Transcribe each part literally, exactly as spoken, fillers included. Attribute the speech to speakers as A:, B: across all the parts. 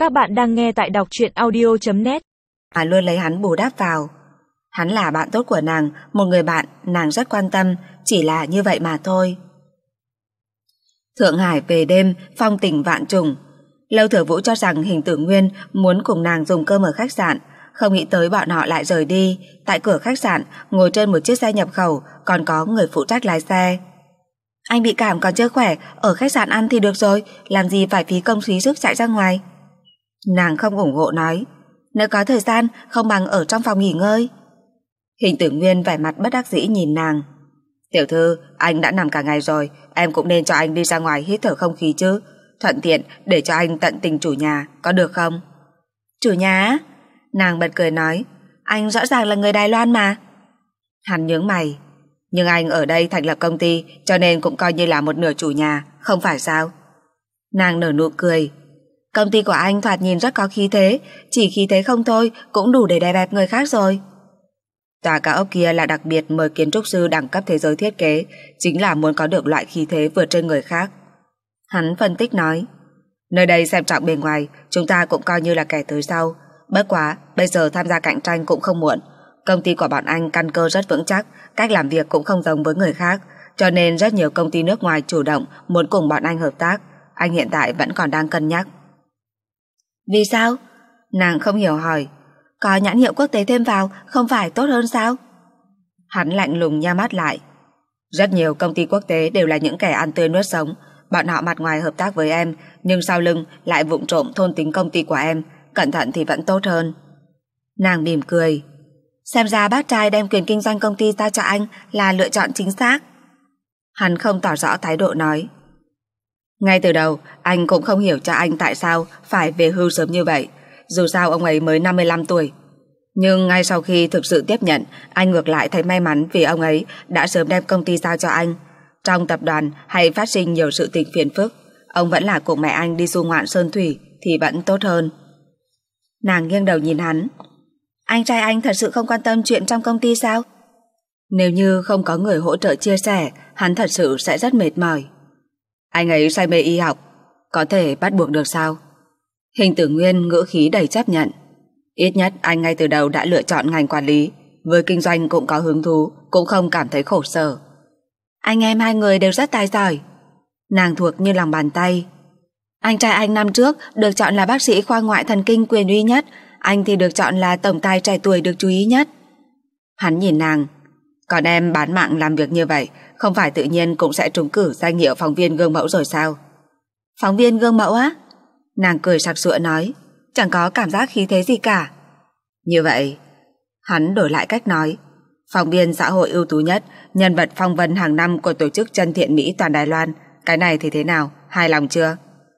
A: Các bạn đang nghe tại đọc truyện audio chấm net.
B: À luôn lấy hắn bù đắp vào. Hắn là bạn tốt của nàng, một người bạn nàng rất quan tâm, chỉ là như vậy mà thôi. Thượng Hải về đêm, phong tình vạn trùng. Lâu Thừa Vũ cho rằng Hình Tử Nguyên muốn cùng nàng dùng cơm ở khách sạn, không nghĩ tới bọn họ lại rời đi. Tại cửa khách sạn, ngồi trên một chiếc xe nhập khẩu, còn có người phụ trách lái xe. Anh bị cảm còn chưa khỏe, ở khách sạn ăn thì được rồi, làm gì phải phí công phí sức chạy ra ngoài. Nàng không ủng hộ nói, nếu có thời gian không bằng ở trong phòng nghỉ ngơi. Hình Tử Nguyên vẻ mặt bất đắc dĩ nhìn nàng. Tiểu thư, anh đã nằm cả ngày rồi, em cũng nên cho anh đi ra ngoài hít thở không khí chứ, thuận tiện để cho anh tận tình chủ nhà, có được không? Chủ nhà? Nàng bật cười nói, anh rõ ràng là người Đài Loan mà. Hắn nhướng mày, nhưng anh ở đây thành lập công ty, cho nên cũng coi như là một nửa chủ nhà, không phải sao? Nàng nở nụ cười, công ty của anh thoạt nhìn rất có khí thế, chỉ khí thế không thôi cũng đủ để đè bẹp người khác rồi. Tòa cao ốc kia là đặc biệt mời kiến trúc sư đẳng cấp thế giới thiết kế, chính là muốn có được loại khí thế vượt trên người khác. Hắn phân tích nói, nơi đây xem trọng bề ngoài, chúng ta cũng coi như là kẻ tới sau. Bất quá, bây giờ tham gia cạnh tranh cũng không muộn. Công ty của bọn anh căn cơ rất vững chắc, cách làm việc cũng không giống với người khác, cho nên rất nhiều công ty nước ngoài chủ động muốn cùng bọn anh hợp tác. Anh hiện tại vẫn còn đang cân nhắc. Vì sao? Nàng không hiểu hỏi, có nhãn hiệu quốc tế thêm vào không phải tốt hơn sao? Hắn lạnh lùng nhắm mắt lại. Rất nhiều công ty quốc tế đều là những kẻ ăn tươi nuốt sống, bọn họ mặt ngoài hợp tác với em, nhưng sau lưng lại vụng trộm thôn tính công ty của em, cẩn thận thì vẫn tốt hơn. Nàng mỉm cười, xem ra bác trai đem quyền kinh doanh công ty giao cho anh là lựa chọn chính xác. Hắn không tỏ rõ thái độ nói, ngay từ đầu anh cũng không hiểu cho anh tại sao phải về hưu sớm như vậy, dù sao ông ấy mới năm mươi lăm tuổi. Nhưng ngay sau khi thực sự tiếp nhận, anh ngược lại thấy may mắn vì ông ấy đã sớm đem công ty giao cho anh. Trong tập đoàn hay phát sinh nhiều sự tình phiền phức, ông vẫn là cùng mẹ anh đi du ngoạn sơn thủy thì vẫn tốt hơn. Nàng nghiêng đầu nhìn hắn, anh trai anh thật sự không quan tâm chuyện trong công ty sao? Nếu như không có người hỗ trợ chia sẻ, hắn thật sự sẽ rất mệt mỏi. Anh ấy say mê y học, có thể bắt buộc được sao? Hình Tử Nguyên ngữ khí đầy chấp nhận. Ít nhất anh ngay từ đầu đã lựa chọn ngành quản lý, với kinh doanh cũng có hứng thú, cũng không cảm thấy khổ sở. Anh em hai người đều rất tài giỏi. Nàng thuộc như lòng bàn tay. Anh trai anh năm trước được chọn là bác sĩ khoa ngoại thần kinh quyền uy nhất, anh thì được chọn là tổng tài trẻ tuổi được chú ý nhất. Hắn nhìn nàng, còn em bán mạng làm việc như vậy, không phải tự nhiên cũng sẽ trúng cử danh hiệu phóng viên gương mẫu rồi sao? Phóng viên gương mẫu á? Nàng cười sặc sụa nói, chẳng có cảm giác khí thế gì cả. Như vậy, hắn đổi lại cách nói, phóng viên xã hội ưu tú nhất, nhân vật phong vân hàng năm của tổ chức Chân Thiện Mỹ toàn Đài Loan, cái này thì thế nào, hài lòng chưa?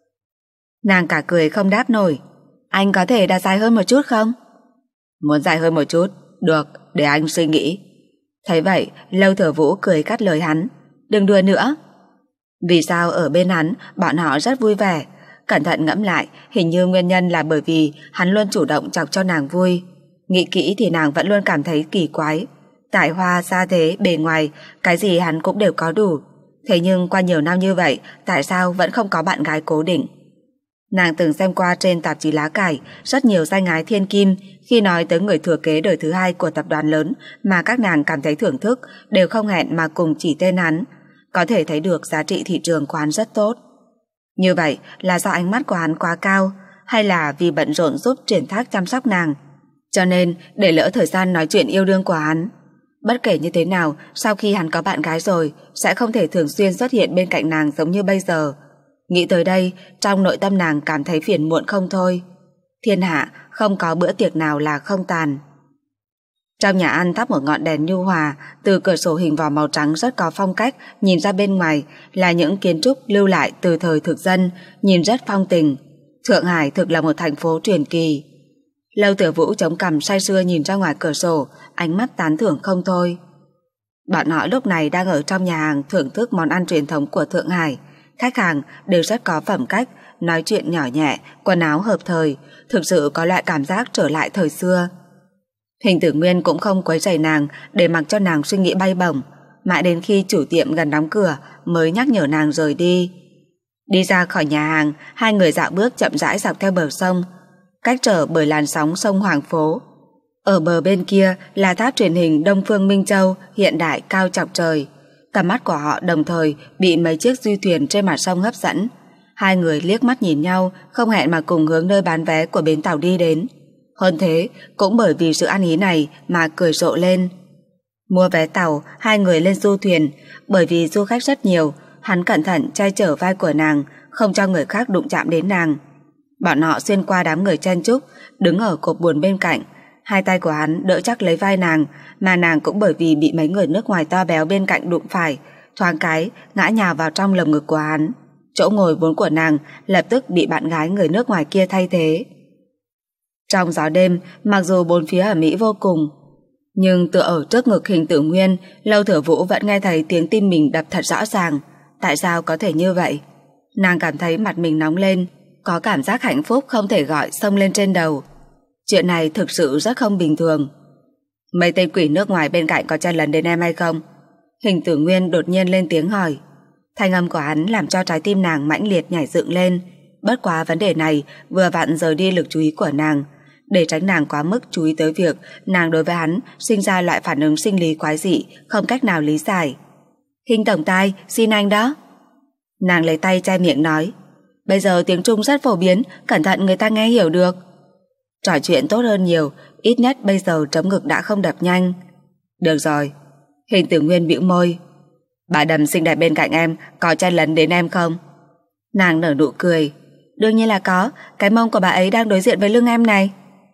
B: Nàng cả cười không đáp nổi. Anh có thể đặt dài hơn một chút không? Muốn dài hơn một chút, được, để anh suy nghĩ. Thấy vậy, Lâu Thừa Vũ cười cắt lời hắn, đừng đùa nữa. Vì sao ở bên hắn bọn họ rất vui vẻ? Cẩn thận ngẫm lại, hình như nguyên nhân là bởi vì hắn luôn chủ động chọc cho nàng vui. Nghĩ kỹ thì nàng vẫn luôn cảm thấy kỳ quái. Tài hoa, gia thế, bề ngoài, cái gì hắn cũng đều có đủ. Thế nhưng qua nhiều năm như vậy, tại sao vẫn không có bạn gái cố định? Nàng từng xem qua trên tạp chí lá cải rất nhiều danh ái thiên kim, khi nói tới người thừa kế đời thứ hai của tập đoàn lớn mà các nàng cảm thấy thưởng thức, đều không hẹn mà cùng chỉ tên hắn. Có thể thấy được giá trị thị trường của hắn rất tốt. Như vậy là do ánh mắt của hắn quá cao, hay là vì bận rộn giúp triển thác chăm sóc nàng, cho nên để lỡ thời gian nói chuyện yêu đương của hắn. Bất kể như thế nào, sau khi hắn có bạn gái rồi, sẽ không thể thường xuyên xuất hiện bên cạnh nàng giống như bây giờ. Nghĩ tới đây, trong nội tâm nàng cảm thấy phiền muộn không thôi. Thiên hạ không có bữa tiệc nào là không tàn. Trong nhà ăn thắp một ngọn đèn nhu hòa, từ cửa sổ hình vỏ màu trắng rất có phong cách, nhìn ra bên ngoài là những kiến trúc lưu lại từ thời thực dân, nhìn rất phong tình. Thượng Hải thực là một thành phố truyền kỳ. Lâu Thừa Vũ chống cằm say sưa nhìn ra ngoài cửa sổ, ánh mắt tán thưởng không thôi. Bọn họ lúc này đang ở trong nhà hàng thưởng thức món ăn truyền thống của Thượng Hải. Khách hàng đều rất có phẩm cách, nói chuyện nhỏ nhẹ, quần áo hợp thời, thực sự có loại cảm giác trở lại thời xưa. Hình Tử Nguyên cũng không quấy rầy nàng, để mặc cho nàng suy nghĩ bay bổng, mãi đến khi chủ tiệm gần đóng cửa mới nhắc nhở nàng rời đi. Đi ra khỏi nhà hàng, hai người dạo bước chậm rãi dọc theo bờ sông, cách trở bởi làn sóng sông Hoàng Phố. Ở bờ bên kia là tháp truyền hình Đông Phương Minh Châu hiện đại cao chọc trời. Tầm mắt của họ đồng thời bị mấy chiếc du thuyền trên mặt sông hấp dẫn. Hai người liếc mắt nhìn nhau, không hẹn mà cùng hướng nơi bán vé của bến tàu đi đến. Hơn thế, cũng bởi vì sự ăn ý này mà cười rộ lên. Mua vé tàu, hai người lên du thuyền. Bởi vì du khách rất nhiều, hắn cẩn thận che chở vai của nàng, không cho người khác đụng chạm đến nàng. Bọn họ xuyên qua đám người chen chúc, đứng ở cột buồm bên cạnh. Hai tay của hắn đỡ chắc lấy vai nàng, mà nàng cũng bởi vì bị mấy người nước ngoài to béo bên cạnh đụng phải, thoáng cái ngã nhào vào trong lồng ngực của hắn. Chỗ ngồi vốn của nàng lập tức bị bạn gái người nước ngoài kia thay thế. Trong gió đêm, mặc dù bốn phía ầm ĩ vô cùng, nhưng tựa ở trước ngực Hình Tử Nguyên, Lâu Thừa Vũ vẫn nghe thấy tiếng tim mình đập thật rõ ràng. Tại sao có thể như vậy? Nàng cảm thấy mặt mình nóng lên, có cảm giác hạnh phúc không thể gọi xông lên trên đầu. Chuyện này thực sự rất không bình thường. Mấy tên quỷ nước ngoài bên cạnh có chen lấn đến em hay không? Hình Tử Nguyên đột nhiên lên tiếng hỏi. Thanh âm của hắn làm cho trái tim nàng mãnh liệt nhảy dựng lên. Bất quá vấn đề này vừa vặn rời đi lực chú ý của nàng, để tránh nàng quá mức chú ý tới việc nàng đối với hắn sinh ra loại phản ứng sinh lý quái dị không cách nào lý giải. Hình tổng tài, xin anh đó. Nàng lấy tay che miệng nói. Bây giờ tiếng Trung rất phổ biến, cẩn thận người ta nghe hiểu được. Trò chuyện tốt hơn nhiều, ít nhất bây giờ trống ngực đã không đập nhanh. Được rồi. Hình Tử Nguyên bĩu môi. Bà đầm xinh đẹp bên cạnh em có chen lấn đến em không? Nàng nở nụ cười. Đương nhiên là có, cái mông của bà ấy đang đối diện với lưng em này.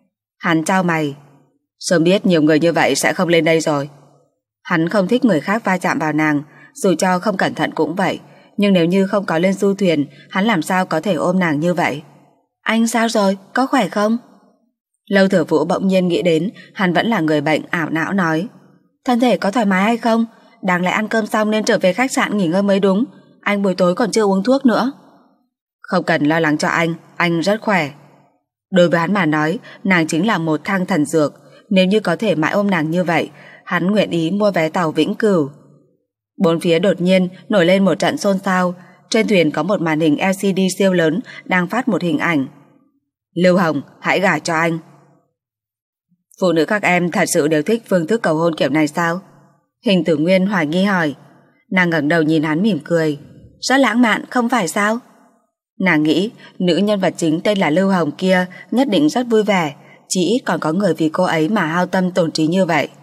B: Hắn chau mày. Sớm biết nhiều người như vậy sẽ không lên đây rồi. Hắn không thích người khác va chạm vào nàng, dù cho không cẩn thận cũng vậy. Nhưng nếu như không có lên du thuyền, hắn làm sao có thể ôm nàng như vậy? Anh sao rồi, có khỏe không? Lâu Thừa Vũ bỗng nhiên nghĩ đến hắn vẫn là người bệnh, ảo não nói. Thân thể có thoải mái hay không? Đáng lẽ ăn cơm xong nên trở về khách sạn nghỉ ngơi mới đúng. Anh buổi tối còn chưa uống thuốc nữa. Không cần lo lắng cho anh, anh rất khỏe. Đối với hắn mà nói, nàng chính là một thang thần dược. Nếu như có thể mãi ôm nàng như vậy, hắn nguyện ý mua vé tàu vĩnh cửu. Bốn phía đột nhiên nổi lên một trận xôn xao. Trên thuyền có một màn hình lờ xê đê siêu lớn đang phát một hình ảnh. Lưu Hồng, hãy gả cho anh. Phụ nữ các em thật sự đều thích phương thức cầu hôn kiểu này sao? Hình Tử Nguyên hoài nghi hỏi. Nàng ngẩng đầu nhìn hắn mỉm cười. Rất lãng mạn, không phải sao? Nàng nghĩ nữ nhân vật chính tên là Lưu Hồng kia nhất định rất vui vẻ, chỉ ít còn có người vì cô ấy mà hao tâm tổn trí như vậy.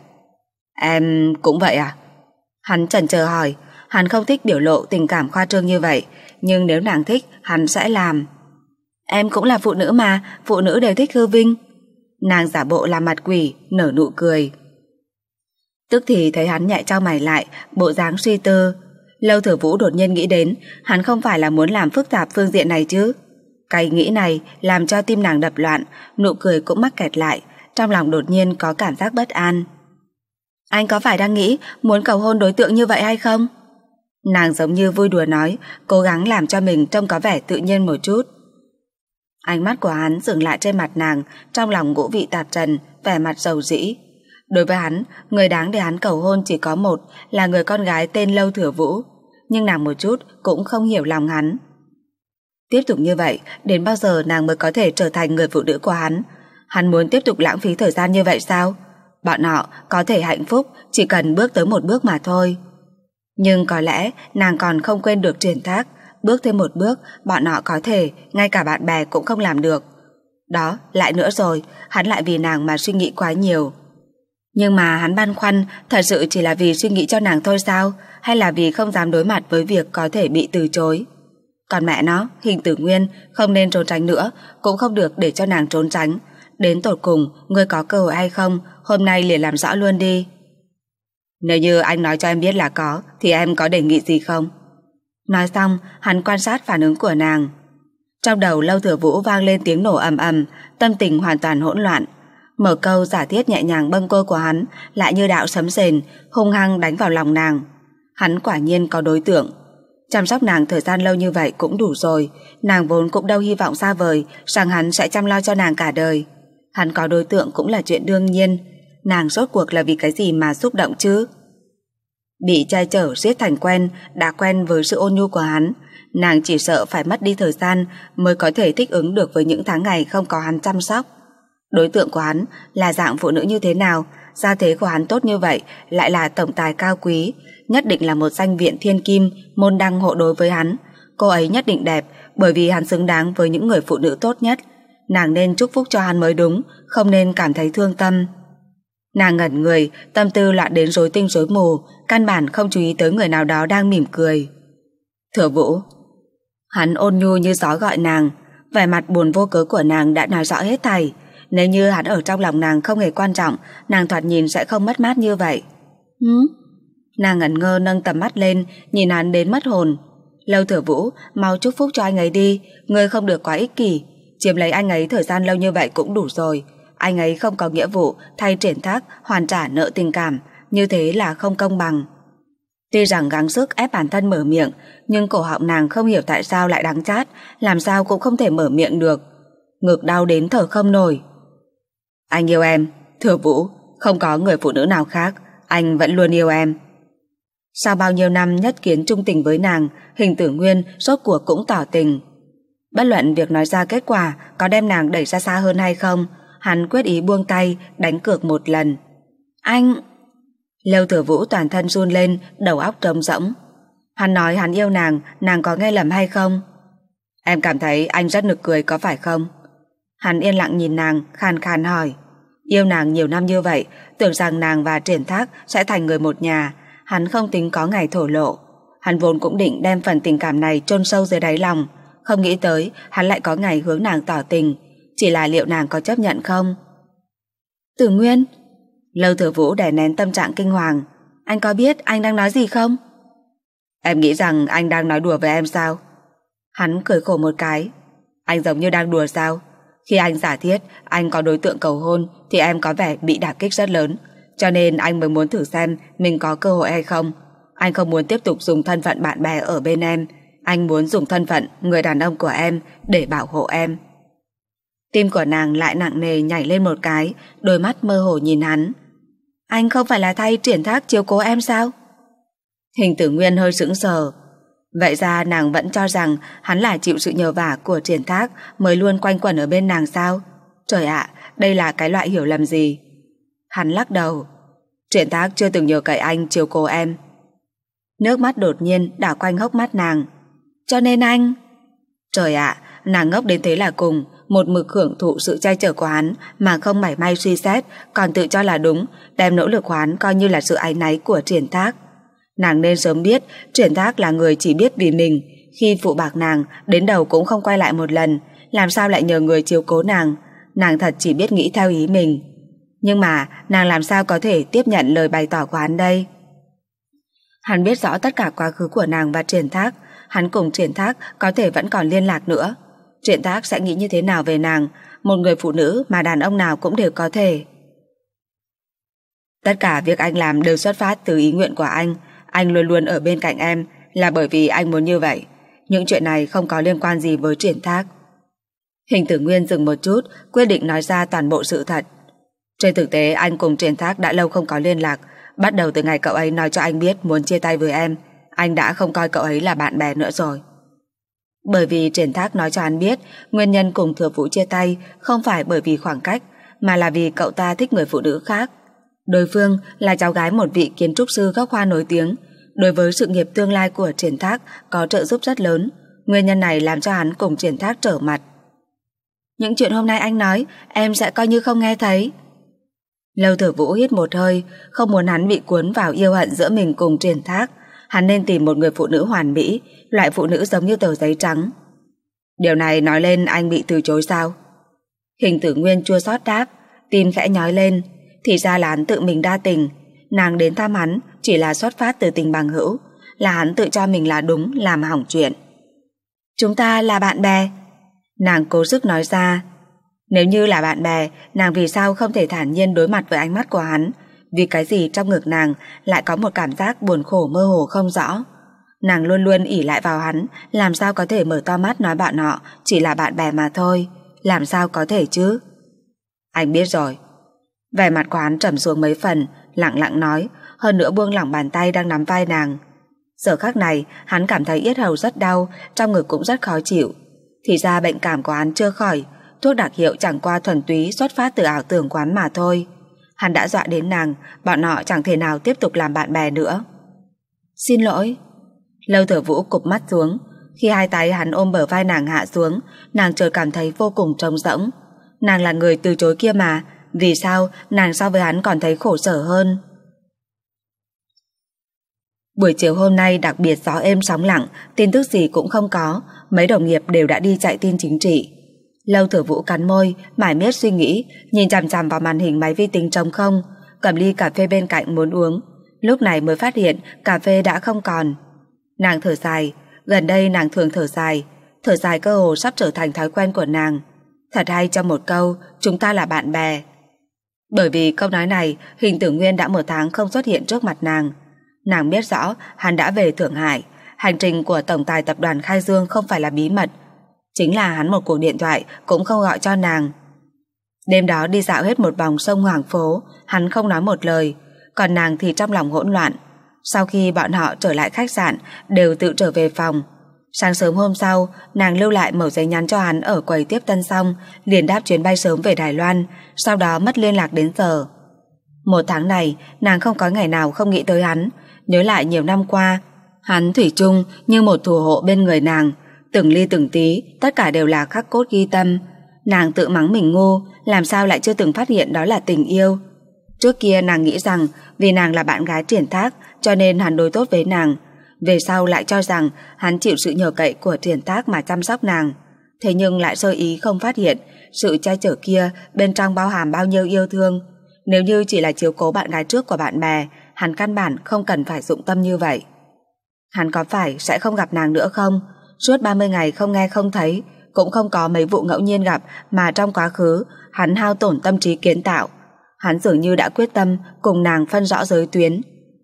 B: Em cũng vậy à? Hắn chần chờ hỏi. Hắn không thích biểu lộ tình cảm khoa trương như vậy, nhưng nếu nàng thích hắn sẽ làm. Em cũng là phụ nữ mà, phụ nữ đều thích hư vinh. Nàng giả bộ làm mặt quỷ, nở nụ cười. Tức thì thấy hắn nhẹ chau mày lại, bộ dáng suy tư. Lâu Thừa Vũ đột nhiên nghĩ đến hắn không phải là muốn làm phức tạp phương diện này chứ. Cái nghĩ này làm cho tim nàng đập loạn, nụ cười cũng mắc kẹt lại, trong lòng đột nhiên có cảm giác bất an. Anh có phải đang nghĩ muốn cầu hôn đối tượng như vậy hay không? Nàng giống như vui đùa nói, cố gắng làm cho mình trông có vẻ tự nhiên một chút. Ánh mắt của hắn dừng lại trên mặt nàng, trong lòng ngũ vị tạp trần, vẻ mặt rầu rĩ. Đối với hắn, người đáng để hắn cầu hôn chỉ có một, là người con gái tên Lâu Thừa Vũ. Nhưng nàng một chút cũng không hiểu lòng hắn. Tiếp tục như vậy, đến bao giờ nàng mới có thể trở thành người phụ nữ của hắn? Hắn muốn tiếp tục lãng phí thời gian như vậy sao? Bọn họ có thể hạnh phúc chỉ cần bước tới một bước mà thôi. Nhưng có lẽ nàng còn không quên được truyền thác, bước thêm một bước, bọn họ có thể ngay cả bạn bè cũng không làm được. Đó, lại nữa rồi, hắn lại vì nàng mà suy nghĩ quá nhiều. Nhưng mà hắn băn khoăn, thật sự chỉ là vì suy nghĩ cho nàng thôi sao? Hay là vì không dám đối mặt với việc có thể bị từ chối? Còn mẹ nó, Hình Tử Nguyên, không nên trốn tránh nữa, cũng không được để cho nàng trốn tránh. Đến tột cùng, ngươi có cơ hội hay không, hôm nay liền làm rõ luôn đi. Nếu như anh nói cho em biết là có, thì em có đề nghị gì không? Nói xong, hắn quan sát phản ứng của nàng. Trong đầu Lâu Thừa Vũ vang lên tiếng nổ ầm ầm, tâm tình hoàn toàn hỗn loạn. Mở câu giả thiết nhẹ nhàng bâng quơ của hắn lại như đạo sấm sền, hung hăng đánh vào lòng nàng. Hắn quả nhiên có đối tượng. Chăm sóc nàng thời gian lâu như vậy cũng đủ rồi. Nàng vốn cũng đâu hy vọng xa vời rằng hắn sẽ chăm lo cho nàng cả đời. Hắn có đối tượng cũng là chuyện đương nhiên. Nàng rốt cuộc là vì cái gì mà xúc động chứ? Bị trai trở giết thành quen, đã quen với sự ôn nhu của hắn, Nàng chỉ sợ phải mất đi thời gian mới có thể thích ứng được với những tháng ngày không có hắn chăm sóc. Đối tượng của hắn là dạng phụ nữ như thế nào, gia thế của hắn tốt như vậy, lại là tổng tài cao quý, nhất định là một danh viện thiên kim, môn đăng hộ đối với hắn. Cô ấy nhất định đẹp, bởi vì hắn xứng đáng với những người phụ nữ tốt nhất. Nàng nên chúc phúc cho hắn mới đúng, không nên cảm thấy thương tâm. Nàng ngẩn người, tâm tư loạn đến rối tinh rối mù, căn bản không chú ý tới người nào đó đang mỉm cười. Thừa Vũ. Hắn ôn nhu như gió gọi nàng, vẻ mặt buồn vô cớ của nàng đã nói rõ hết thảy. Nếu như hắn ở trong lòng nàng không hề quan trọng, nàng thoạt nhìn sẽ không mất mát như vậy. Hứ? Nàng ngẩn ngơ nâng tầm mắt lên, nhìn hắn đến mất hồn. Lâu Thừa Vũ, mau chúc phúc cho anh ấy đi, ngươi không được quá ích kỷ. Chiếm lấy anh ấy thời gian lâu như vậy cũng đủ rồi. Anh ấy không có nghĩa vụ thay Triển Thác hoàn trả nợ tình cảm, như thế là không công bằng. Tuy rằng gắng sức ép bản thân mở miệng, nhưng cổ họng nàng không hiểu tại sao lại đắng chát, làm sao cũng không thể mở miệng được. Ngực đau đến thở không nổi. Anh yêu em, Thừa Vũ, không có người phụ nữ nào khác, anh vẫn luôn yêu em. Sau bao nhiêu năm nhất kiến trung tình với nàng, Hình Tử Nguyên rốt cuộc cũng tỏ tình. Bất luận việc nói ra kết quả có đem nàng đẩy ra xa hơn hay không, hắn quyết ý buông tay, đánh cược một lần. Anh... Lâu Thừa Vũ toàn thân run lên, đầu óc trống rỗng. Hắn nói hắn yêu nàng, nàng có nghe lầm hay không? Em cảm thấy anh rất nực cười có phải không? Hắn yên lặng nhìn nàng, khàn khàn hỏi. Yêu nàng nhiều năm như vậy, tưởng rằng nàng và Triển Thác sẽ thành người một nhà, hắn không tính có ngày thổ lộ. Hắn vốn cũng định đem phần tình cảm này chôn sâu dưới đáy lòng, không nghĩ tới hắn lại có ngày hướng nàng tỏ tình, chỉ là liệu nàng có chấp nhận không? Tử Nguyên. Lâu Thừa Vũ đè nén tâm trạng kinh hoàng. Anh có biết anh đang nói gì không? Em nghĩ rằng anh đang nói đùa với em sao? Hắn cười khổ một cái. Anh giống như đang đùa sao? Khi anh giả thiết anh có đối tượng cầu hôn thì em có vẻ bị đả kích rất lớn, cho nên anh mới muốn thử xem mình có cơ hội hay không. Anh không muốn tiếp tục dùng thân phận bạn bè ở bên em, anh muốn dùng thân phận người đàn ông của em để bảo hộ em. Tim của nàng lại nặng nề nhảy lên một cái, đôi mắt mơ hồ nhìn hắn. Anh không phải là thay Triển Thác chiếu cố em sao? Hình Tử Nguyên hơi sững sờ. Vậy ra nàng vẫn cho rằng hắn là chịu sự nhờ vả của Triển Thác mới luôn quanh quẩn ở bên nàng sao? Trời ạ, đây là cái loại hiểu lầm gì? Hắn lắc đầu. Triển Thác chưa từng nhờ cậy anh chiếu cố em. Nước mắt đột nhiên đảo quanh hốc mắt nàng. Cho nên anh... Trời ạ, nàng ngốc đến thế là cùng, một mực hưởng thụ sự che chở của hắn mà không mảy may suy xét, còn tự cho là đúng, đem nỗ lực của hắn coi như là sự áy náy của Triển Thác. Nàng nên sớm biết Triển Thác là người chỉ biết vì mình, khi phụ bạc nàng đến đầu cũng không quay lại một lần, làm sao lại nhờ người chiếu cố nàng. Nàng thật chỉ biết nghĩ theo ý mình. Nhưng mà nàng làm sao có thể tiếp nhận lời bày tỏ của hắn đây? Hắn biết rõ tất cả quá khứ của nàng và Triển Thác. Hắn cùng Triển Thác có thể vẫn còn liên lạc nữa. Triển Thác sẽ nghĩ như thế nào về nàng, một người phụ nữ mà đàn ông nào cũng đều có thể. Tất cả việc anh làm đều xuất phát từ ý nguyện của anh. Anh luôn luôn ở bên cạnh em là bởi vì anh muốn như vậy. Những chuyện này không có liên quan gì với Triển Thác. Hình Tử Nguyên dừng một chút, quyết định nói ra toàn bộ sự thật. Trên thực tế anh cùng Triển Thác đã lâu không có liên lạc. Bắt đầu từ ngày cậu ấy nói cho anh biết muốn chia tay với em, anh đã không coi cậu ấy là bạn bè nữa rồi. Bởi vì Triển Thác nói cho hắn biết nguyên nhân cùng Thừa Vũ chia tay không phải bởi vì khoảng cách, mà là vì cậu ta thích người phụ nữ khác. Đối phương là cháu gái một vị kiến trúc sư gốc Hoa nổi tiếng, đối với sự nghiệp tương lai của Triển Thác có trợ giúp rất lớn. Nguyên nhân này làm cho hắn cùng Triển Thác trở mặt. Những chuyện hôm nay anh nói em sẽ coi như không nghe thấy. Lâu Thừa Vũ hít một hơi, không muốn hắn bị cuốn vào yêu hận giữa mình cùng Triển Thác. Hắn nên tìm một người phụ nữ hoàn mỹ, loại phụ nữ giống như tờ giấy trắng. Điều này nói lên anh bị từ chối sao? Hình Tử Nguyên chua xót đáp, tim khẽ nhói lên. Thì ra là hắn tự mình đa tình. Nàng đến thăm hắn chỉ là xuất phát từ tình bằng hữu, là hắn tự cho mình là đúng, làm hỏng chuyện. Chúng ta là bạn bè. Nàng cố sức nói ra. Nếu như là bạn bè, nàng vì sao không thể thản nhiên đối mặt với ánh mắt của hắn? Vì cái gì trong ngực nàng lại có một cảm giác buồn khổ mơ hồ không rõ? Nàng luôn luôn ỷ lại vào hắn, làm sao có thể mở to mắt nói bạn họ chỉ là bạn bè mà thôi? Làm sao có thể chứ? Anh biết rồi. Vẻ mặt của hắn trầm xuống mấy phần, lặng lặng nói, hơn nữa buông lỏng bàn tay đang nắm vai nàng. Giờ khắc này, hắn cảm thấy yết hầu rất đau, trong ngực cũng rất khó chịu. Thì ra bệnh cảm của hắn chưa khỏi, thuốc đặc hiệu chẳng qua thuần túy xuất phát từ ảo tưởng quán mà thôi. Hắn đã dọa đến nàng, bọn họ chẳng thể nào tiếp tục làm bạn bè nữa. Xin lỗi. Lâu Thừa Vũ cụp mắt xuống. Khi hai tay hắn ôm bờ vai nàng hạ xuống, nàng chợt cảm thấy vô cùng trống rỗng. Nàng là người từ chối kia mà, vì sao nàng so với hắn còn thấy khổ sở hơn? Buổi chiều hôm nay đặc biệt gió êm sóng lặng, tin tức gì cũng không có, mấy đồng nghiệp đều đã đi chạy tin chính trị. Lâu Thừa Vũ cắn môi, mải miết suy nghĩ, nhìn chằm chằm vào màn hình máy vi tính trống không, cầm ly cà phê bên cạnh muốn uống, lúc này mới phát hiện cà phê đã không còn. Nàng thở dài, gần đây nàng thường thở dài, thở dài cơ hồ sắp trở thành thói quen của nàng. Thật hay trong một câu, chúng ta là bạn bè. Bởi vì câu nói này, Hình Tử Nguyên đã một tháng không xuất hiện trước mặt nàng. Nàng biết rõ hắn đã về Thượng Hải, hành trình của tổng tài tập đoàn Khai Dương không phải là bí mật. Chính là hắn một cuộc điện thoại cũng không gọi cho nàng. Đêm đó đi dạo hết một vòng sông Hoàng Phố, hắn không nói một lời, còn nàng thì trong lòng hỗn loạn. Sau khi bọn họ trở lại khách sạn, đều tự trở về phòng. Sáng sớm hôm sau, nàng lưu lại mẩu giấy nhắn cho hắn ở quầy tiếp tân xong, liền đáp chuyến bay sớm về Đài Loan, sau đó mất liên lạc đến giờ. Một tháng này, nàng không có ngày nào không nghĩ tới hắn, nhớ lại nhiều năm qua, hắn thủy chung như một thủ hộ bên người nàng, từng ly từng tí, tất cả đều là khắc cốt ghi tâm. Nàng tự mắng mình ngu, làm sao lại chưa từng phát hiện đó là tình yêu. Trước kia nàng nghĩ rằng vì nàng là bạn gái Triển Thác cho nên hắn đối tốt với nàng, về sau lại cho rằng hắn chịu sự nhờ cậy của Triển Thác mà chăm sóc nàng. Thế nhưng lại sơ ý không phát hiện sự che chở kia bên trong bao hàm bao nhiêu yêu thương. Nếu như chỉ là chiếu cố bạn gái trước của bạn bè, hắn căn bản không cần phải dụng tâm như vậy. Hắn có phải sẽ không gặp nàng nữa không? Suốt ba mươi ngày không nghe không thấy, cũng không có mấy vụ ngẫu nhiên gặp mà trong quá khứ hắn hao tổn tâm trí kiến tạo. Hắn dường như đã quyết tâm cùng nàng phân rõ giới tuyến.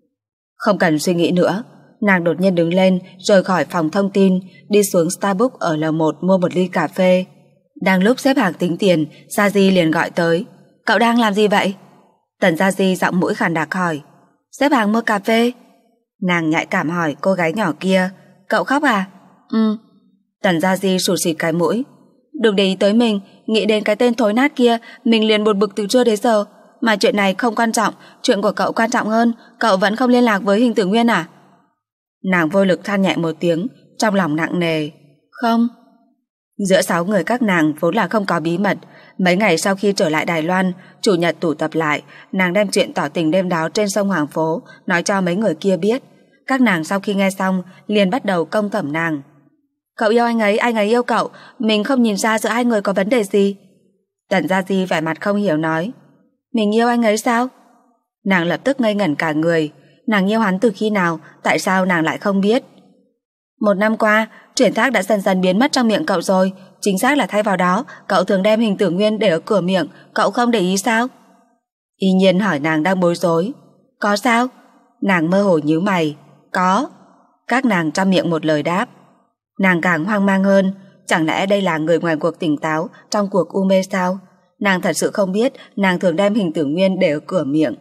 B: Không cần suy nghĩ nữa, nàng đột nhiên đứng lên, rời khỏi phòng thông tin, đi xuống Starbucks ở lầu một mua một ly cà phê. Đang lúc xếp hàng tính tiền, Gia Di liền gọi tới. Cậu đang làm gì vậy? Tần Gia Di giọng mũi khàn đặc hỏi. Xếp hàng mua cà phê. Nàng nhạy cảm hỏi cô gái nhỏ kia. Cậu khóc à? Ừ. Tần Gia Di sụt xịt cái mũi. Đừng để ý tới mình, nghĩ đến cái tên thối nát kia, mình liền buồn bực từ trưa đến giờ. Mà chuyện này không quan trọng, chuyện của cậu quan trọng hơn. Cậu vẫn không liên lạc với Hình Tử Nguyên à? Nàng vô lực than nhẹ một tiếng, trong lòng nặng nề. Không. Giữa sáu người các nàng vốn là không có bí mật. Mấy ngày sau khi trở lại Đài Loan, chủ nhật tụ tập lại, nàng đem chuyện tỏ tình đêm đó trên sông Hoàng Phố nói cho mấy người kia biết. Các nàng sau khi nghe xong liền bắt đầu công thẩm nàng. Cậu yêu anh ấy, anh ấy yêu cậu, mình không nhìn ra giữa hai người có vấn đề gì. Tần Gia Di vẻ mặt không hiểu nói. Mình yêu anh ấy sao? Nàng lập tức ngây ngẩn cả người. Nàng yêu hắn từ khi nào, tại sao nàng lại không biết? Một năm qua, Triển Thác đã dần dần biến mất trong miệng cậu rồi. Chính xác là thay vào đó, cậu thường đem Hình Tử Nguyên để ở cửa miệng. Cậu không để ý sao? Y Nhiên hỏi nàng đang bối rối. Có sao? Nàng mơ hồ nhíu mày. Có. Các nàng trong miệng một lời đáp. Nàng càng hoang mang hơn. Chẳng lẽ đây là người ngoài cuộc tỉnh táo trong cuộc u mê sao? Nàng thật sự không biết nàng thường đem Hình Tử Nguyên để ở cửa miệng.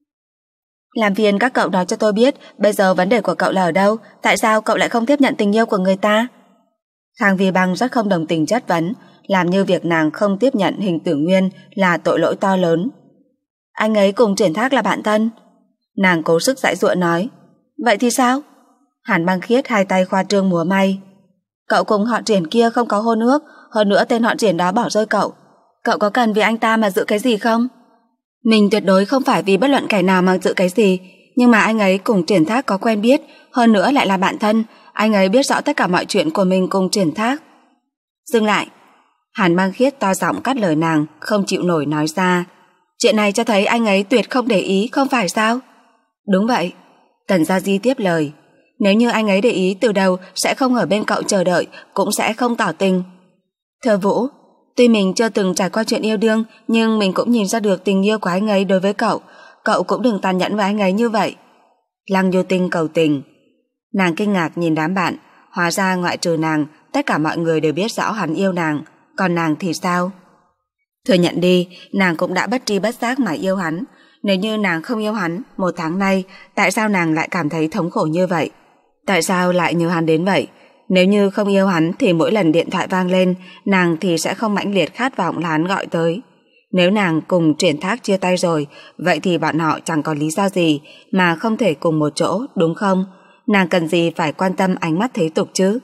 B: Làm phiền các cậu nói cho tôi biết bây giờ vấn đề của cậu là ở đâu, tại sao cậu lại không tiếp nhận tình yêu của người ta? Khang Vi Băng rất không đồng tình chất vấn, làm như việc nàng không tiếp nhận Hình Tử Nguyên là tội lỗi to lớn. Anh ấy cùng Triển Thác là bạn thân. Nàng cố sức giãy giụa nói. Vậy thì sao? Hàn Băng Khiết hai tay khoa trương múa may. Cậu cùng họ Triển kia không có hôn ước, hơn nữa tên họ Triển đó bỏ rơi cậu. Cậu có cần vì anh ta mà giữ cái gì không? Mình tuyệt đối không phải vì bất luận kẻ nào mà giữ cái gì, nhưng mà anh ấy cùng Triển Thác có quen biết, hơn nữa lại là bạn thân, anh ấy biết rõ tất cả mọi chuyện của mình cùng Triển Thác. Dừng lại. Hàn Băng Khiết to giọng cắt lời nàng, không chịu nổi nói ra. Chuyện này cho thấy anh ấy tuyệt không để ý, không phải sao? Đúng vậy. Tần Gia Di tiếp lời. Nếu như anh ấy để ý từ đầu sẽ không ở bên cậu chờ đợi, cũng sẽ không tỏ tình. Thừa Vũ, tuy mình chưa từng trải qua chuyện yêu đương, nhưng mình cũng nhìn ra được tình yêu của anh ấy đối với cậu. Cậu cũng đừng tàn nhẫn với anh ấy như vậy. Lăng Vô Tinh cầu tình. Nàng kinh ngạc nhìn đám bạn, hóa ra ngoại trừ nàng, tất cả mọi người đều biết rõ hắn yêu nàng, còn nàng thì sao? Thừa nhận đi, nàng cũng đã bất tri bất giác mà yêu hắn. Nếu như nàng không yêu hắn, một tháng nay, tại sao nàng lại cảm thấy thống khổ như vậy? Tại sao lại nhớ hắn đến vậy? Nếu như không yêu hắn thì mỗi lần điện thoại vang lên, nàng thì sẽ không mãnh liệt khát vọng là hắn gọi tới. Nếu nàng cùng Triển Thác chia tay rồi, vậy thì bọn họ chẳng có lý do gì mà không thể cùng một chỗ, đúng không? Nàng cần gì phải quan tâm ánh mắt thế tục chứ?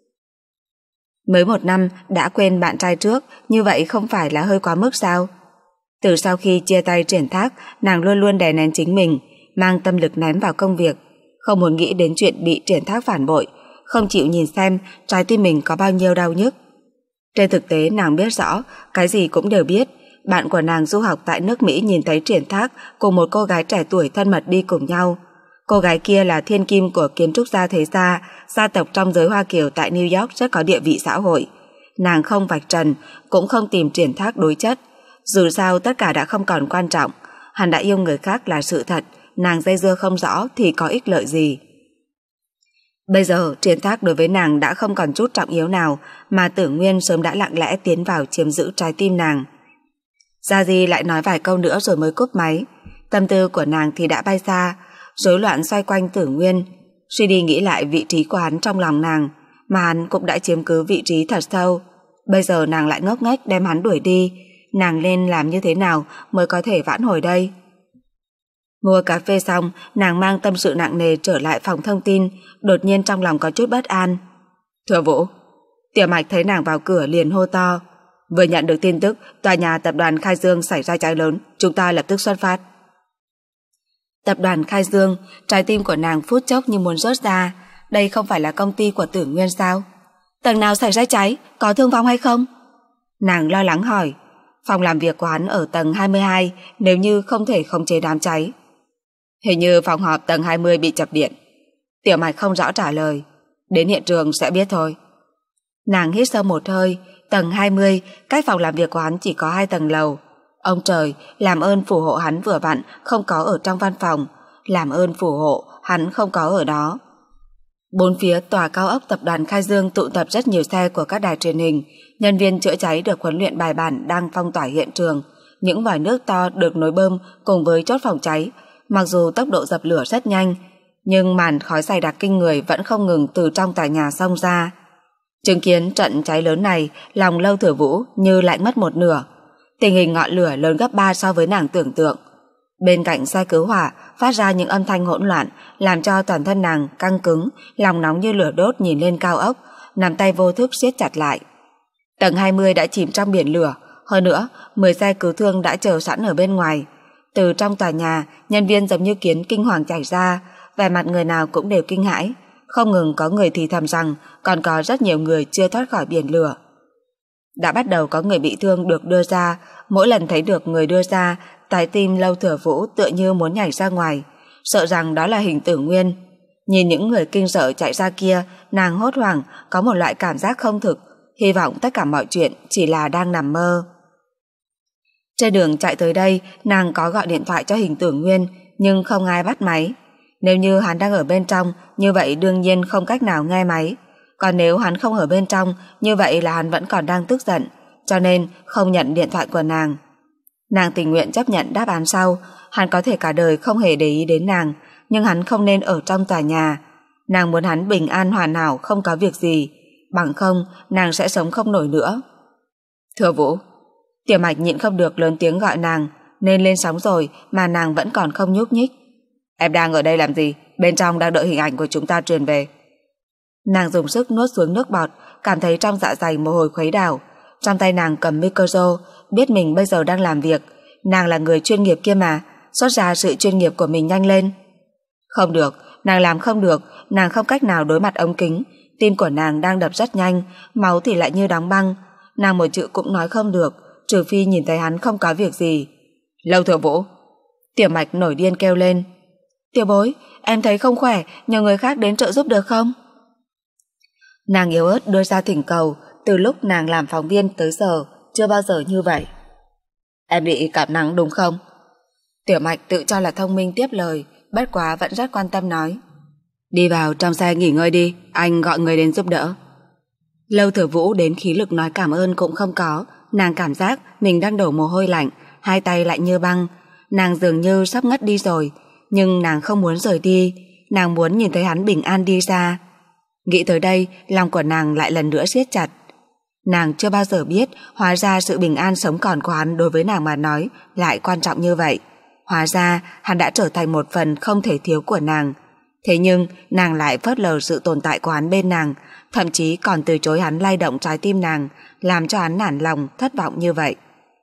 B: Mới một năm đã quên bạn trai trước, như vậy không phải là hơi quá mức sao? Từ sau khi chia tay Triển Thác, nàng luôn luôn đè nén chính mình, mang tâm lực ném vào công việc, không muốn nghĩ đến chuyện bị Triển Thác phản bội, không chịu nhìn xem trái tim mình có bao nhiêu đau nhức. Trên thực tế nàng biết rõ, cái gì cũng đều biết. Bạn của nàng du học tại nước Mỹ nhìn thấy Triển Thác cùng một cô gái trẻ tuổi thân mật đi cùng nhau. Cô gái kia là thiên kim của kiến trúc gia thế gia, gia tộc trong giới Hoa Kiều tại New York rất có địa vị xã hội. Nàng không vạch trần, cũng không tìm Triển Thác đối chất. Dù sao tất cả đã không còn quan trọng. Hắn đã yêu người khác là sự thật, nàng dây dưa không rõ thì có ích lợi gì. Bây giờ Triển Thác đối với nàng đã không còn chút trọng yếu nào, mà Tử Nguyên sớm đã lặng lẽ tiến vào chiếm giữ trái tim nàng. Gia Di lại nói vài câu nữa rồi mới cúp máy. Tâm tư của nàng thì đã bay xa, rối loạn xoay quanh Tử Nguyên, suy đi nghĩ lại vị trí của hắn trong lòng nàng, mà hắn cũng đã chiếm cứ vị trí thật sâu. Bây giờ nàng lại ngốc nghếch đem hắn đuổi đi, nàng nên làm như thế nào mới có thể vãn hồi đây? Mua cà phê xong, nàng mang tâm sự nặng nề trở lại phòng thông tin, đột nhiên trong lòng có chút bất an. Thừa Vũ. Tiểu Mạch thấy nàng vào cửa liền hô to. Vừa nhận được tin tức tòa nhà tập đoàn Khai Dương xảy ra cháy lớn, chúng ta lập tức xuất phát. Tập đoàn Khai Dương, trái tim của nàng phút chốc như muốn rớt ra. Đây không phải là công ty của Tử Nguyên sao? Tầng nào xảy ra cháy, có thương vong hay không? Nàng lo lắng hỏi. Phòng làm việc của hắn ở tầng hai mươi hai, nếu như không thể khống chế đám cháy. Hình như phòng họp tầng hai mươi bị chập điện. Tiểu Mạch không rõ trả lời. Đến hiện trường sẽ biết thôi. Nàng hít sâu một hơi. Tầng hai mươi, cách phòng làm việc của hắn chỉ có hai tầng lầu. Ông trời, làm ơn phù hộ hắn vừa vặn không có ở trong văn phòng. Làm ơn phù hộ hắn không có ở đó. Bốn phía tòa cao ốc tập đoàn Khai Dương tụ tập rất nhiều xe của các đài truyền hình. Nhân viên chữa cháy được huấn luyện bài bản đang phong tỏa hiện trường. Những vòi nước to được nối bơm cùng với chốt phòng cháy. Mặc dù tốc độ dập lửa rất nhanh, nhưng màn khói dày đặc kinh người vẫn không ngừng từ trong tòa nhà xông ra. Chứng kiến trận cháy lớn này, lòng Lâu Thừa Vũ như lại mất một nửa. Tình hình ngọn lửa lớn gấp ba so với nàng tưởng tượng. Bên cạnh xe cứu hỏa phát ra những âm thanh hỗn loạn, làm cho toàn thân nàng căng cứng, lòng nóng như lửa đốt nhìn lên cao ốc, nắm tay vô thức siết chặt lại. Tầng hai mươi đã chìm trong biển lửa, hơn nữa mười xe cứu thương đã chờ sẵn ở bên ngoài. Từ trong tòa nhà, nhân viên giống như kiến kinh hoàng chảy ra, vẻ mặt người nào cũng đều kinh hãi, không ngừng có người thì thầm rằng còn có rất nhiều người chưa thoát khỏi biển lửa. Đã bắt đầu có người bị thương được đưa ra, mỗi lần thấy được người đưa ra, trái tim Lâu Thừa Vũ tựa như muốn nhảy ra ngoài, sợ rằng đó là hình Tử Nguyên. Nhìn những người kinh sợ chạy ra kia, nàng hốt hoảng, có một loại cảm giác không thực, hy vọng tất cả mọi chuyện chỉ là đang nằm mơ. Trên đường chạy tới đây, nàng có gọi điện thoại cho hình Tử Nguyên, nhưng không ai bắt máy. Nếu như hắn đang ở bên trong, như vậy đương nhiên không cách nào nghe máy. Còn nếu hắn không ở bên trong, như vậy là hắn vẫn còn đang tức giận, cho nên không nhận điện thoại của nàng. Nàng tình nguyện chấp nhận đáp án sau, hắn có thể cả đời không hề để ý đến nàng, nhưng hắn không nên ở trong tòa nhà. Nàng muốn hắn bình an hoàn hảo, không có việc gì, bằng không nàng sẽ sống không nổi nữa. Thừa Vũ. Tiểu Mạch nhịn không được lớn tiếng gọi nàng, nên lên sóng rồi mà nàng vẫn còn không nhúc nhích. Em đang ở đây làm gì? Bên trong đang đợi hình ảnh của chúng ta truyền về. Nàng dùng sức nuốt xuống nước bọt, cảm thấy trong dạ dày mồ hôi khuấy đảo. Trong tay nàng cầm micro, biết mình bây giờ đang làm việc. Nàng là người chuyên nghiệp kia mà, xuất ra sự chuyên nghiệp của mình nhanh lên. Không được, nàng làm không được, nàng không cách nào đối mặt ống kính. Tim của nàng đang đập rất nhanh, máu thì lại như đóng băng. Nàng một chữ cũng nói không được, trừ phi nhìn thấy hắn không có việc gì. Lâu Thừa Vũ. Tiểu Mạch nổi điên kêu lên. Tiểu bối, em thấy không khỏe, nhờ người khác đến trợ giúp được không? Nàng yếu ớt đưa ra thỉnh cầu, từ lúc nàng làm phóng viên tới giờ, chưa bao giờ như vậy. Em bị cảm nắng đúng không? Tiểu Mạch tự cho là thông minh tiếp lời, bất quá vẫn rất quan tâm nói. Đi vào trong xe nghỉ ngơi đi, anh gọi người đến giúp đỡ. Lâu Thừa Vũ đến khí lực nói cảm ơn cũng không có, nàng cảm giác mình đang đổ mồ hôi lạnh, hai tay lại như băng, nàng dường như sắp ngất đi rồi, nhưng nàng không muốn rời đi. nàng muốn nhìn thấy hắn bình an đi ra. Nghĩ tới đây, lòng của nàng lại lần nữa siết chặt. Nàng chưa bao giờ biết hóa ra sự bình an sống còn của hắn đối với nàng mà nói lại quan trọng như vậy. Hóa ra hắn đã trở thành một phần không thể thiếu của nàng. Thế nhưng nàng lại phớt lờ sự tồn tại của hắn bên nàng, thậm chí còn từ chối hắn lay động trái tim nàng, làm cho hắn nản lòng, thất vọng như vậy.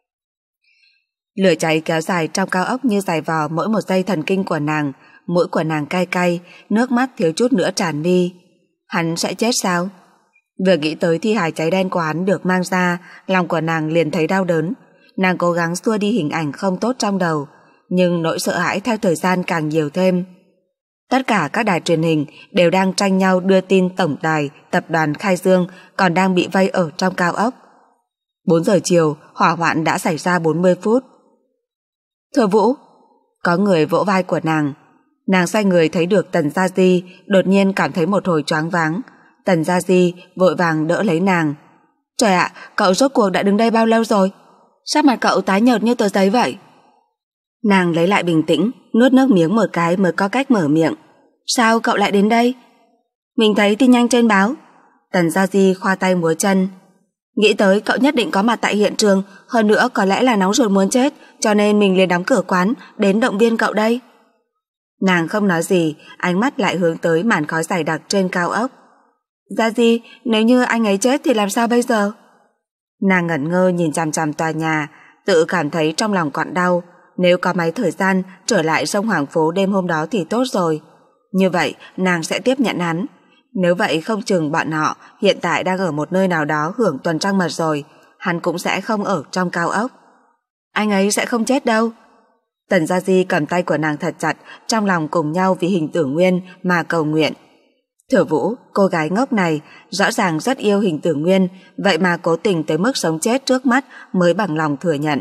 B: Lửa cháy kéo dài trong cao ốc như giày vò mỗi một giây thần kinh của nàng, mũi của nàng cay cay, nước mắt thiếu chút nữa tràn đi. Hắn sẽ chết sao? Vừa nghĩ tới thi hài cháy đen của hắn được mang ra, lòng của nàng liền thấy đau đớn. Nàng cố gắng xua đi hình ảnh không tốt trong đầu, nhưng nỗi sợ hãi theo thời gian càng nhiều thêm. Tất cả các đài truyền hình đều đang tranh nhau đưa tin tổng đài tập đoàn Khai Dương còn đang bị vây ở trong cao ốc. bốn giờ chiều, hỏa hoạn đã xảy ra bốn mươi phút. Thừa Vũ, có người vỗ vai của nàng. Nàng xoay người thấy được Tần Gia Di, đột nhiên cảm thấy một hồi choáng váng. Tần Gia Di vội vàng đỡ lấy nàng. Trời ạ, cậu rốt cuộc đã đứng đây bao lâu rồi? Sắc mặt cậu tái nhợt như tờ giấy vậy. Nàng lấy lại bình tĩnh, nuốt nước miếng một cái mới có cách mở miệng. Sao cậu lại đến đây? Mình thấy tin nhanh trên báo. Tần Gia Di khoa tay múa chân. Nghĩ tới cậu nhất định có mặt tại hiện trường, hơn nữa có lẽ là nóng ruột muốn chết, cho nên mình liền đóng cửa quán đến động viên cậu đây. Nàng không nói gì, ánh mắt lại hướng tới màn khói dày đặc trên cao ốc. Gia Di, nếu như anh ấy chết thì làm sao bây giờ? Nàng ngẩn ngơ nhìn chằm chằm tòa nhà, tự cảm thấy trong lòng quặn đau. Nếu có mấy thời gian trở lại sông Hoàng Phố đêm hôm đó thì tốt rồi. Như vậy nàng sẽ tiếp nhận hắn. Nếu vậy không chừng bọn họ hiện tại đang ở một nơi nào đó hưởng tuần trăng mật rồi, hắn cũng sẽ không ở trong cao ốc. Anh ấy sẽ không chết đâu. Tần Gia Di cầm tay của nàng thật chặt, trong lòng cùng nhau vì Hình Tử Nguyên mà cầu nguyện. Thừa Vũ, cô gái ngốc này, rõ ràng rất yêu Hình Tử Nguyên, vậy mà cố tình tới mức sống chết trước mắt mới bằng lòng thừa nhận.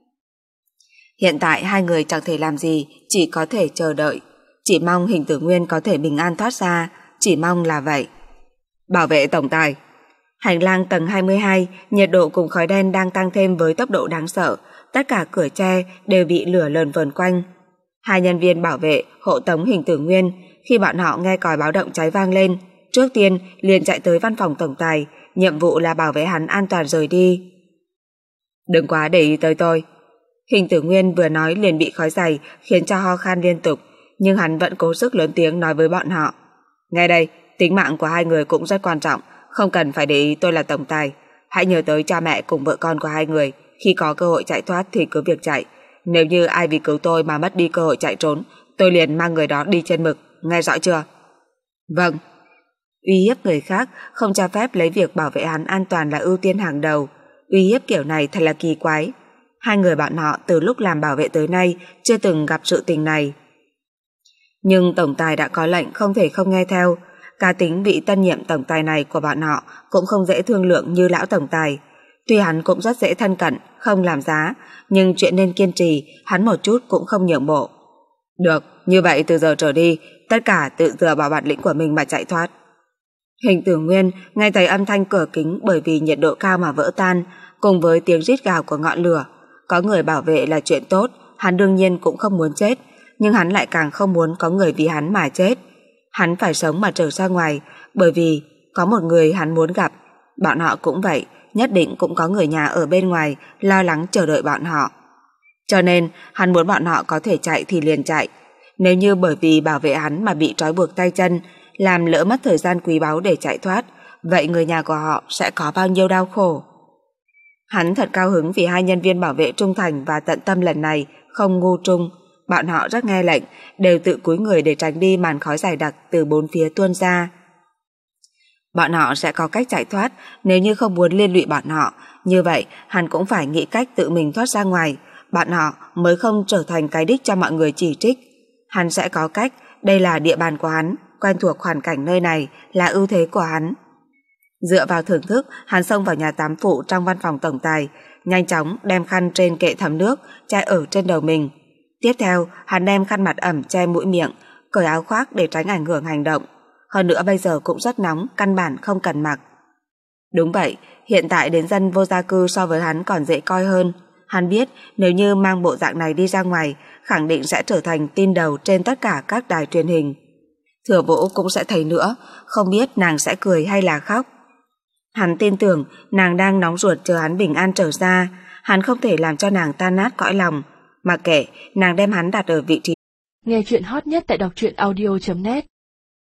B: Hiện tại hai người chẳng thể làm gì, chỉ có thể chờ đợi. Chỉ mong Hình Tử Nguyên có thể bình an thoát ra, chỉ mong là vậy. Bảo vệ tổng tài. Hành lang tầng hai mươi hai, nhiệt độ cùng khói đen đang tăng thêm với tốc độ đáng sợ, tất cả cửa tre đều bị lửa lờn vờn quanh. Hai nhân viên bảo vệ hộ tống Hình Tử Nguyên, khi bọn họ nghe còi báo động cháy vang lên, trước tiên liền chạy tới văn phòng tổng tài, nhiệm vụ là bảo vệ hắn an toàn rời đi. Đừng quá để ý tới tôi. Hình Tử Nguyên vừa nói liền bị khói dày khiến cho ho khan liên tục, nhưng hắn vẫn cố sức lớn tiếng nói với bọn họ. Nghe đây, tính mạng của hai người cũng rất quan trọng, không cần phải để ý tôi là tổng tài. Hãy nhớ tới cha mẹ cùng vợ con của hai người, khi có cơ hội chạy thoát thì cứ việc chạy. Nếu như ai vì cứu tôi mà mất đi cơ hội chạy trốn, tôi liền mang người đó đi trên mực, nghe rõ chưa? Vâng. Uy hiếp người khác, không cho phép lấy việc bảo vệ hắn an toàn là ưu tiên hàng đầu. Uy hiếp kiểu này thật là kỳ quái. Hai người bọn họ từ lúc làm bảo vệ tới nay chưa từng gặp sự tình này. Nhưng tổng tài đã có lệnh không thể không nghe theo. Cá tính vị tân nhiệm tổng tài này của bọn họ cũng không dễ thương lượng như lão tổng tài. Tuy hắn cũng rất dễ thân cận, không làm giá, nhưng chuyện nên kiên trì, hắn một chút cũng không nhượng bộ. Được, như vậy từ giờ trở đi, tất cả tự dựa vào bản lĩnh của mình mà chạy thoát. Hình Tử Nguyên nghe thấy âm thanh cửa kính bởi vì nhiệt độ cao mà vỡ tan, cùng với tiếng rít gào của ngọn lửa. Có người bảo vệ là chuyện tốt, hắn đương nhiên cũng không muốn chết, nhưng hắn lại càng không muốn có người vì hắn mà chết. Hắn phải sống mà trở ra ngoài, bởi vì có một người hắn muốn gặp. Bọn họ cũng vậy, nhất định cũng có người nhà ở bên ngoài lo lắng chờ đợi bọn họ. Cho nên hắn muốn bọn họ có thể chạy thì liền chạy. Nếu như bởi vì bảo vệ hắn mà bị trói buộc tay chân, làm lỡ mất thời gian quý báu để chạy thoát, vậy người nhà của họ sẽ có bao nhiêu đau khổ. Hắn thật cao hứng vì hai nhân viên bảo vệ trung thành và tận tâm lần này không ngu trung. Bọn họ rất nghe lệnh, đều tự cúi người để tránh đi màn khói dày đặc từ bốn phía tuôn ra. Bọn họ sẽ có cách chạy thoát, nếu như không muốn liên lụy bọn họ. Như vậy hắn cũng phải nghĩ cách tự mình thoát ra ngoài, bọn họ mới không trở thành cái đích cho mọi người chỉ trích. Hắn sẽ có cách, đây là địa bàn của hắn, quen thuộc hoàn cảnh nơi này là ưu thế của hắn. Dựa vào thưởng thức, hắn xông vào nhà tắm phụ trong văn phòng tổng tài, nhanh chóng đem khăn trên kệ thấm nước che ở trên đầu mình. Tiếp theo, hắn đem khăn mặt ẩm che mũi miệng, cởi áo khoác để tránh ảnh hưởng hành động. Hơn nữa bây giờ cũng rất nóng, căn bản không cần mặc. Đúng vậy, hiện tại đến dân vô gia cư so với hắn còn dễ coi hơn. Hắn biết nếu như mang bộ dạng này đi ra ngoài, khẳng định sẽ trở thành tin đầu trên tất cả các đài truyền hình. Thừa Vũ cũng sẽ thấy nữa, không biết nàng sẽ cười hay là khóc. Hắn tin tưởng nàng đang nóng ruột chờ hắn bình an trở ra, hắn không thể làm cho nàng tan nát cõi lòng, mà kể nàng đem hắn đặt ở vị trí.
A: Nghe chuyện hot nhất tại đọc truyện audio chấm net.